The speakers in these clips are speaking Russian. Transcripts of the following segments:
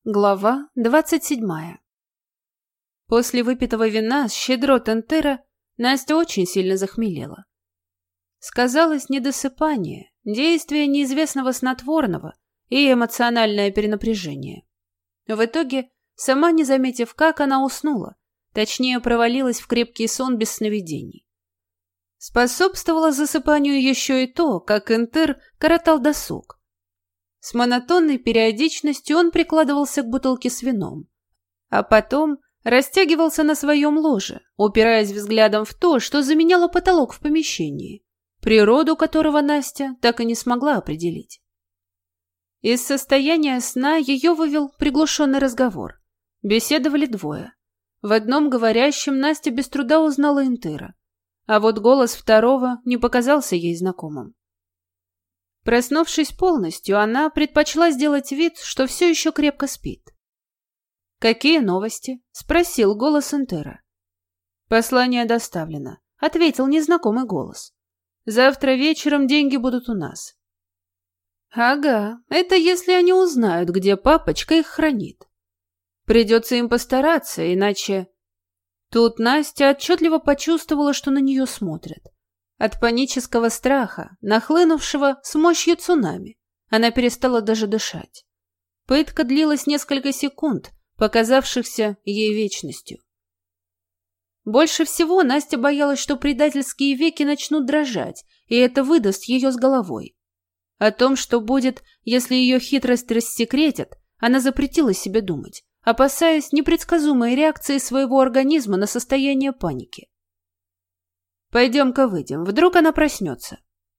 Глава 27. После выпитого вина с щедрот Энтера Настя очень сильно захмелела. Сказалось недосыпание, действие неизвестного снотворного и эмоциональное перенапряжение. В итоге, сама не заметив, как она уснула, точнее провалилась в крепкий сон без сновидений. Способствовало засыпанию еще и то, как Энтер коротал досуг. С монотонной периодичностью он прикладывался к бутылке с вином, а потом растягивался на своем ложе, упираясь взглядом в то, что заменяло потолок в помещении, природу которого Настя так и не смогла определить. Из состояния сна ее вывел приглушенный разговор. Беседовали двое. В одном говорящем Настя без труда узнала Энтера, а вот голос второго не показался ей знакомым. Проснувшись полностью, она предпочла сделать вид, что все еще крепко спит. «Какие новости?» — спросил голос Энтера. «Послание доставлено», — ответил незнакомый голос. «Завтра вечером деньги будут у нас». «Ага, это если они узнают, где папочка их хранит. Придется им постараться, иначе...» Тут Настя отчетливо почувствовала, что на нее смотрят. От панического страха, нахлынувшего с мощью цунами, она перестала даже дышать. Пытка длилась несколько секунд, показавшихся ей вечностью. Больше всего Настя боялась, что предательские веки начнут дрожать, и это выдаст ее с головой. О том, что будет, если ее хитрость рассекретят, она запретила себе думать, опасаясь непредсказуемой реакции своего организма на состояние паники. «Пойдем-ка выйдем, вдруг она проснется».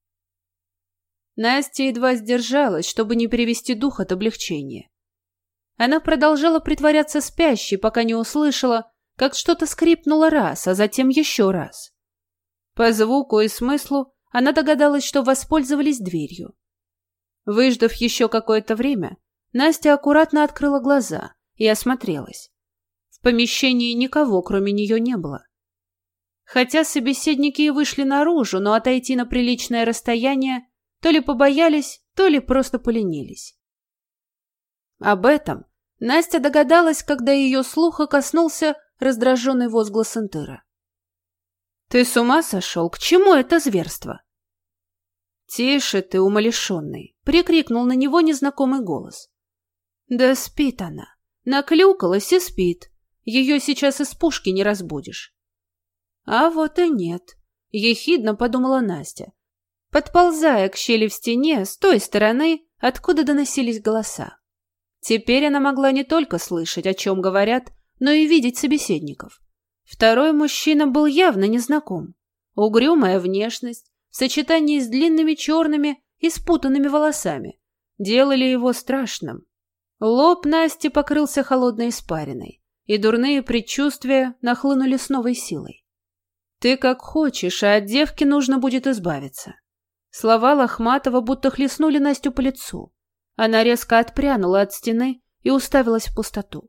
Настя едва сдержалась, чтобы не перевести дух от облегчения. Она продолжала притворяться спящей, пока не услышала, как что-то скрипнуло раз, а затем еще раз. По звуку и смыслу она догадалась, что воспользовались дверью. Выждав еще какое-то время, Настя аккуратно открыла глаза и осмотрелась. В помещении никого, кроме нее, не было. Хотя собеседники и вышли наружу, но отойти на приличное расстояние то ли побоялись, то ли просто поленились. Об этом Настя догадалась, когда ее слуха коснулся раздраженный возглас Энтера. «Ты с ума сошел? К чему это зверство?» «Тише ты, умалишенный!» — прикрикнул на него незнакомый голос. «Да спит она. Наклюкалась и спит. Ее сейчас из пушки не разбудишь». «А вот и нет», — ехидно подумала Настя, подползая к щели в стене с той стороны, откуда доносились голоса. Теперь она могла не только слышать, о чем говорят, но и видеть собеседников. Второй мужчина был явно незнаком. Угрюмая внешность в сочетании с длинными черными и спутанными волосами делали его страшным. Лоб Насти покрылся холодной испариной, и дурные предчувствия нахлынули с новой силой. «Ты как хочешь, а от девки нужно будет избавиться». Слова Лохматова будто хлестнули Настю по лицу. Она резко отпрянула от стены и уставилась в пустоту.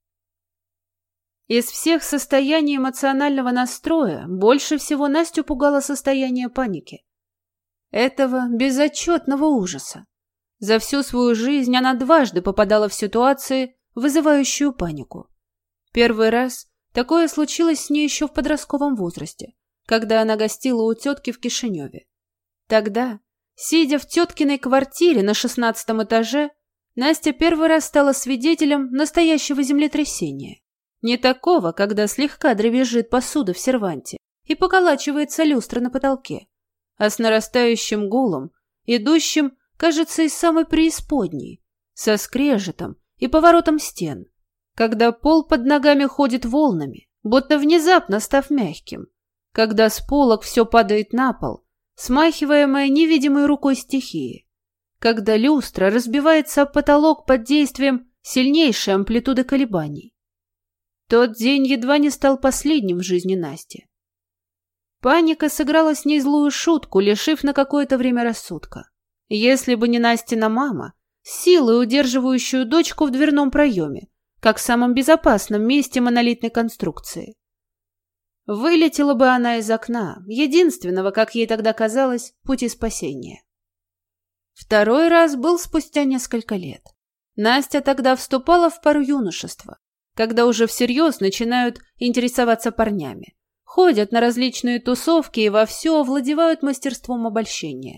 Из всех состояний эмоционального настроя больше всего Настю пугало состояние паники. Этого безотчетного ужаса. За всю свою жизнь она дважды попадала в ситуации, вызывающую панику. Первый раз такое случилось с ней еще в подростковом возрасте, когда она гостила у тетки в Кишиневе. Тогда, сидя в теткиной квартире на 16-м этаже, Настя первый раз стала свидетелем настоящего землетрясения. Не такого, когда слегка дребезжит посуда в серванте и поколачивается люстра на потолке, а с нарастающим гулом, идущим, кажется, из самой преисподней, со скрежетом и поворотом стен, когда пол под ногами ходит волнами, будто внезапно став мягким, когда с полок все падает на пол, смахиваемое невидимой рукой стихии, когда люстра разбивается об потолок под действием сильнейшей амплитуды колебаний. Тот день едва не стал последним в жизни Насти. Паника сыграла с ней злую шутку, лишив на какое-то время рассудка. Если бы не Настина мама, силой удерживающую дочку в дверном проеме, как в самом безопасном месте монолитной конструкции. Вылетела бы она из окна, единственного, как ей тогда казалось, пути спасения. Второй раз был спустя несколько лет. Настя тогда вступала в пару юношества, когда уже всерьез начинают интересоваться парнями, ходят на различные тусовки и вовсю овладевают мастерством обольщения.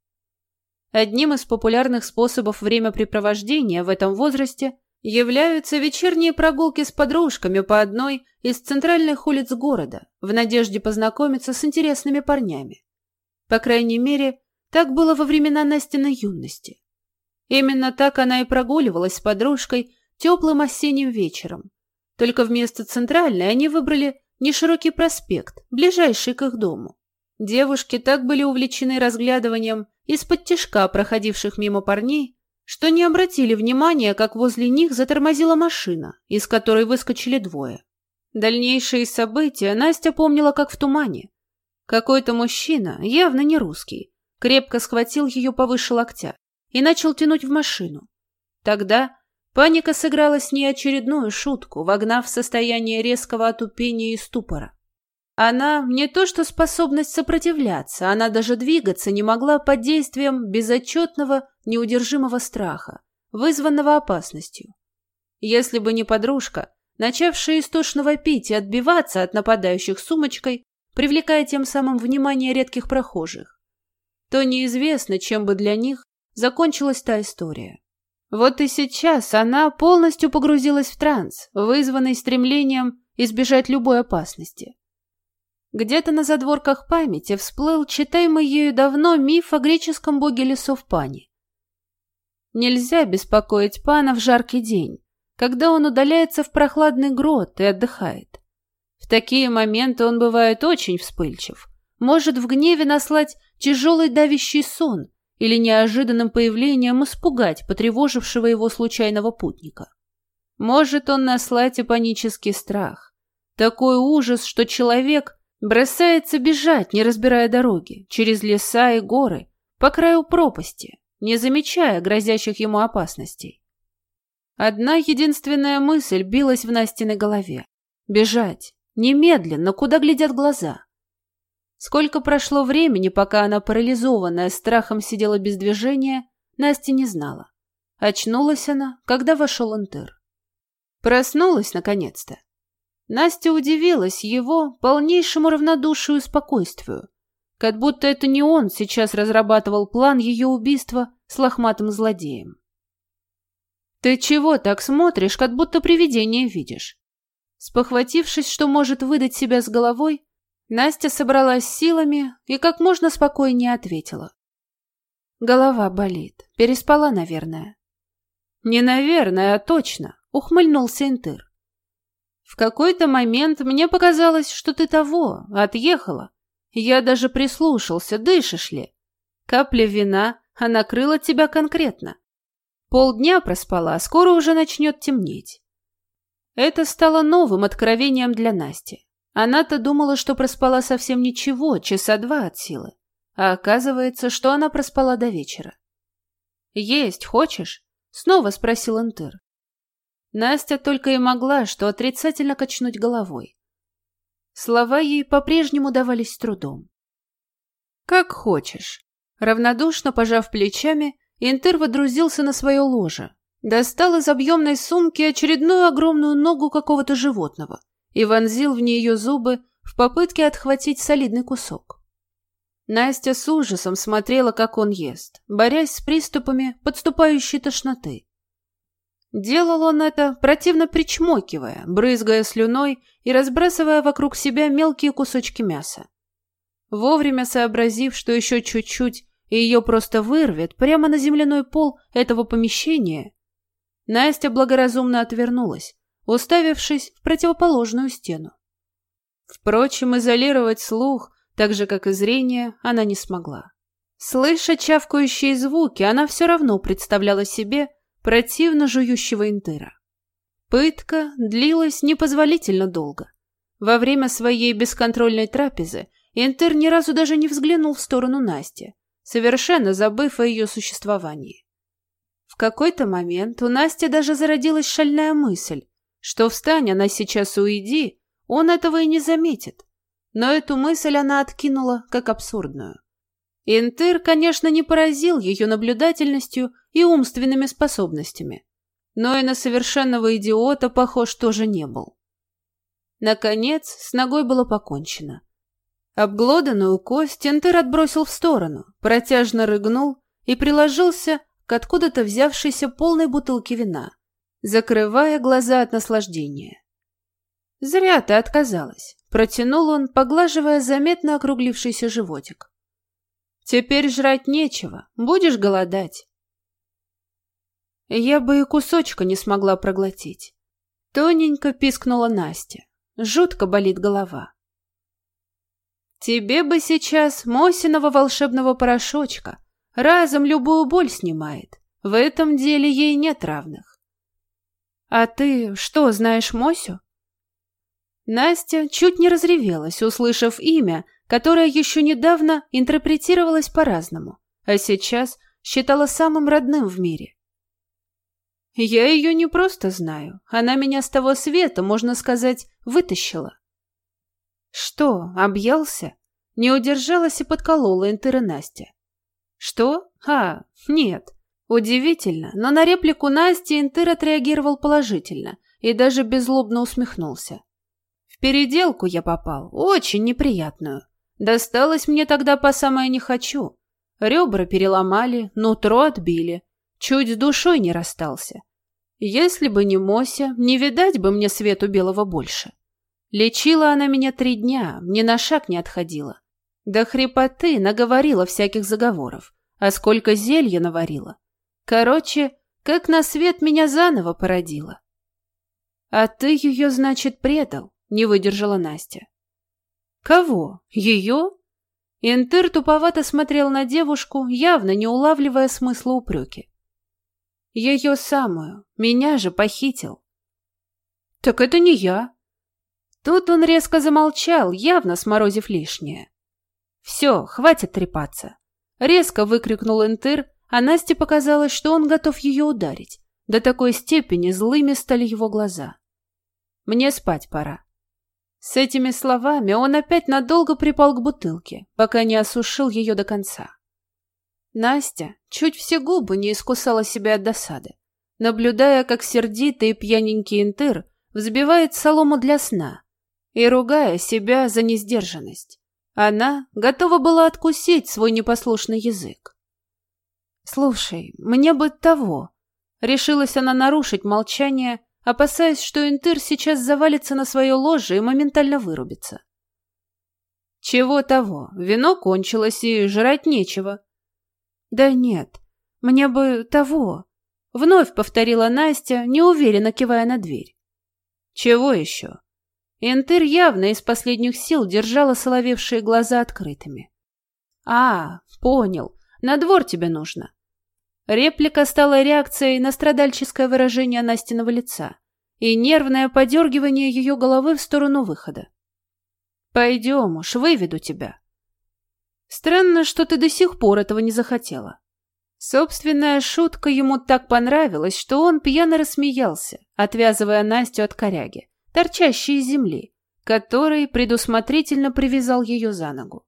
Одним из популярных способов времяпрепровождения в этом возрасте являются вечерние прогулки с подружками по одной из центральных улиц города в надежде познакомиться с интересными парнями. По крайней мере, так было во времена Настиной юности. Именно так она и прогуливалась с подружкой теплым осенним вечером. Только вместо центральной они выбрали неширокий проспект, ближайший к их дому. Девушки так были увлечены разглядыванием из-под тишка проходивших мимо парней, что не обратили внимания, как возле них затормозила машина, из которой выскочили двое. Дальнейшие события Настя помнила как в тумане. Какой-то мужчина, явно не русский, крепко схватил ее повыше локтя и начал тянуть в машину. Тогда паника сыграла с ней очередную шутку, вогнав в состояние резкого отупения и ступора. Она не то что способность сопротивляться, она даже двигаться не могла под действием безотчетного, неудержимого страха, вызванного опасностью. Если бы не подружка, начавшая истошно вопить и отбиваться от нападающих сумочкой, привлекая тем самым внимание редких прохожих, то неизвестно, чем бы для них закончилась та история. Вот и сейчас она полностью погрузилась в транс, вызванный стремлением избежать любой опасности. Где-то на задворках памяти всплыл читаемый ею давно миф о греческом боге лесов Пане. Нельзя беспокоить Пана в жаркий день, когда он удаляется в прохладный грот и отдыхает. В такие моменты он бывает очень вспыльчив, может в гневе наслать тяжелый давящий сон или неожиданным появлением испугать потревожившего его случайного путника. Может он наслать и панический страх, такой ужас, что человек бросается бежать, не разбирая дороги, через леса и горы, по краю пропасти, не замечая грозящих ему опасностей. Одна единственная мысль билась в Настиной голове. Бежать, немедленно, куда глядят глаза. Сколько прошло времени, пока она, парализованная страхом, сидела без движения, Настя не знала. Очнулась она, когда вошел Интыр. Проснулась, наконец-то. Настя удивилась его полнейшему равнодушию и спокойствию, как будто это не он сейчас разрабатывал план ее убийства с лохматым злодеем. «Ты чего так смотришь, как будто привидение видишь?» Спохватившись, что может выдать себя с головой, Настя собралась силами и как можно спокойнее ответила. «Голова болит. Переспала, наверное». «Не наверное, а точно», — ухмыльнулся Интыр. «В какой-то момент мне показалось, что ты того, отъехала. Я даже прислушался, дышишь ли. Капля вина, а накрыла тебя конкретно. Полдня проспала, скоро уже начнет темнеть». Это стало новым откровением для Насти. Она-то думала, что проспала совсем ничего, часа два от силы. А оказывается, что она проспала до вечера. «Есть хочешь?» — снова спросил Интыр. Настя только и могла, что отрицательно качнуть головой. Слова ей по-прежнему давались с трудом. «Как хочешь». Равнодушно пожав плечами, Интыр водрузился на свое ложе, достал из объемной сумки очередную огромную ногу какого-то животного и вонзил в нее зубы в попытке отхватить солидный кусок. Настя с ужасом смотрела, как он ест, борясь с приступами подступающей тошноты. Делал он это, противно причмокивая, брызгая слюной и разбрасывая вокруг себя мелкие кусочки мяса. Вовремя сообразив, что еще чуть-чуть, и ее просто вырвет прямо на земляной пол этого помещения, Настя благоразумно отвернулась, уставившись в противоположную стену. Впрочем, изолировать слух, так же, как и зрение, она не смогла. Слыша чавкающие звуки, она все равно представляла себе противно жующего Интыра. Пытка длилась непозволительно долго. Во время своей бесконтрольной трапезы Интыр ни разу даже не взглянул в сторону Насти, совершенно забыв о ее существовании. В какой-то момент у Насти даже зародилась шальная мысль, что встань она сейчас уйди, он этого и не заметит. Но эту мысль она откинула как абсурдную. Интыр, конечно, не поразил ее наблюдательностью и умственными способностями, но и на совершенного идиота похож тоже не был. Наконец, с ногой было покончено. Обглоданную кость Энтер отбросил в сторону, протяжно рыгнул и приложился к откуда-то взявшейся полной бутылке вина, закрывая глаза от наслаждения. «Зря ты отказалась», — протянул он, поглаживая заметно округлившийся животик. «Теперь жрать нечего, будешь голодать». Я бы и кусочка не смогла проглотить. Тоненько пискнула Настя. Жутко болит голова. Тебе бы сейчас Мосиного волшебного порошочка. Разом любую боль снимает. В этом деле ей нет равных. А ты что, знаешь Мосю? Настя чуть не разревелась, услышав имя, которое еще недавно интерпретировалось по-разному, а сейчас считала самым родным в мире. Я ее не просто знаю, она меня с того света, можно сказать, вытащила. Что, объелся? Не удержалась и подколола Энтера Настя. Что? Нет. Удивительно, но на реплику Насти Энтер отреагировал положительно и даже беззлобно усмехнулся. В переделку я попал, очень неприятную. Досталось мне тогда по самое не хочу. Ребра переломали, нутро отбили. Чуть с душой не расстался. Если бы не Мося, не видать бы мне свету белого больше. Лечила она меня 3 дня, ни на шаг не отходила. До хрипоты наговорила всяких заговоров, а сколько зелья наварила. Короче, как на свет меня заново породила. А ты ее, значит, предал, не выдержала Настя. Кого? Ее? Энтер туповато смотрел на девушку, явно не улавливая смысла упреки. Ее самую, меня же похитил. Так это не я. Тут он резко замолчал, явно сморозив лишнее. «Все, хватит трепаться!» Резко выкрикнул Энтер, а Насте показалось, что он готов ее ударить. До такой степени злыми стали его глаза. «Мне спать пора». С этими словами он опять надолго припал к бутылке, пока не осушил ее до конца. Настя чуть все губы не искусала себя от досады, наблюдая, как сердитый и пьяненький Энтер взбивает солому для сна и ругая себя за несдержанность. Она готова была откусить свой непослушный язык. «Слушай, мне бы того...» Решилась она нарушить молчание, опасаясь, что Энтер сейчас завалится на свое ложе и моментально вырубится. «Чего того? Вино кончилось, и жрать нечего». «Да нет, мне бы того...» Вновь повторила Настя, неуверенно кивая на дверь. «Чего еще?» Энтер явно из последних сил держала соловевшие глаза открытыми. Понял. На двор тебе нужно». Реплика стала реакцией на страдальческое выражение Настиного лица и нервное подергивание ее головы в сторону выхода. «Пойдем уж, выведу тебя». «Странно, что ты до сих пор этого не захотела». Собственная шутка ему так понравилась, что он пьяно рассмеялся, отвязывая Настю от коряги, торчащей из земли, который предусмотрительно привязал ее за ногу.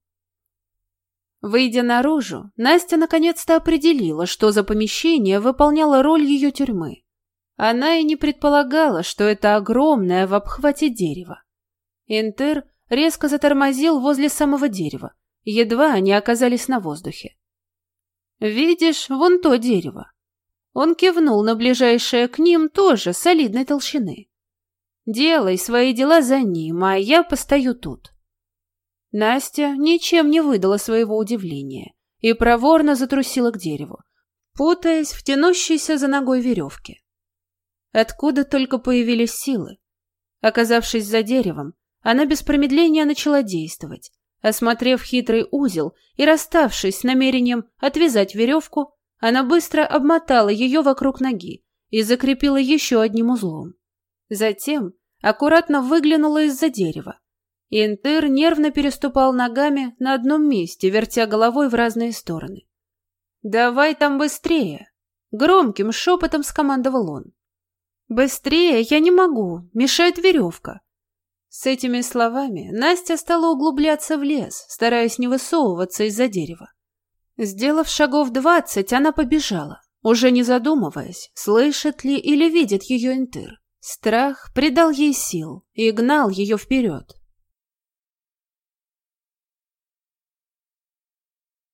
Выйдя наружу, Настя наконец-то определила, что за помещение выполняло роль ее тюрьмы. Она и не предполагала, что это огромное в обхвате дерево. Энтер резко затормозил возле самого дерева, едва они оказались на воздухе. «Видишь, вон то дерево». Он кивнул на ближайшее к ним тоже солидной толщины. «Делай свои дела за ним, а я постою тут». Настя ничем не выдала своего удивления и проворно затрусила к дереву, путаясь в тянущейся за ногой веревке. Откуда только появились силы. Оказавшись за деревом, она без промедления начала действовать. Осмотрев хитрый узел и расставшись с намерением отвязать веревку, она быстро обмотала ее вокруг ноги и закрепила еще одним узлом. Затем аккуратно выглянула из-за дерева. Энтер нервно переступал ногами на одном месте, вертя головой в разные стороны. «Давай там быстрее!» — громким шепотом скомандовал он. «Быстрее я не могу, мешает веревка». С этими словами Настя стала углубляться в лес, стараясь не высовываться из-за дерева. Сделав шагов 20, она побежала. уже не задумываясь, слышит ли или видит ее Энтыр. Страх придал ей сил и гнал ее вперед.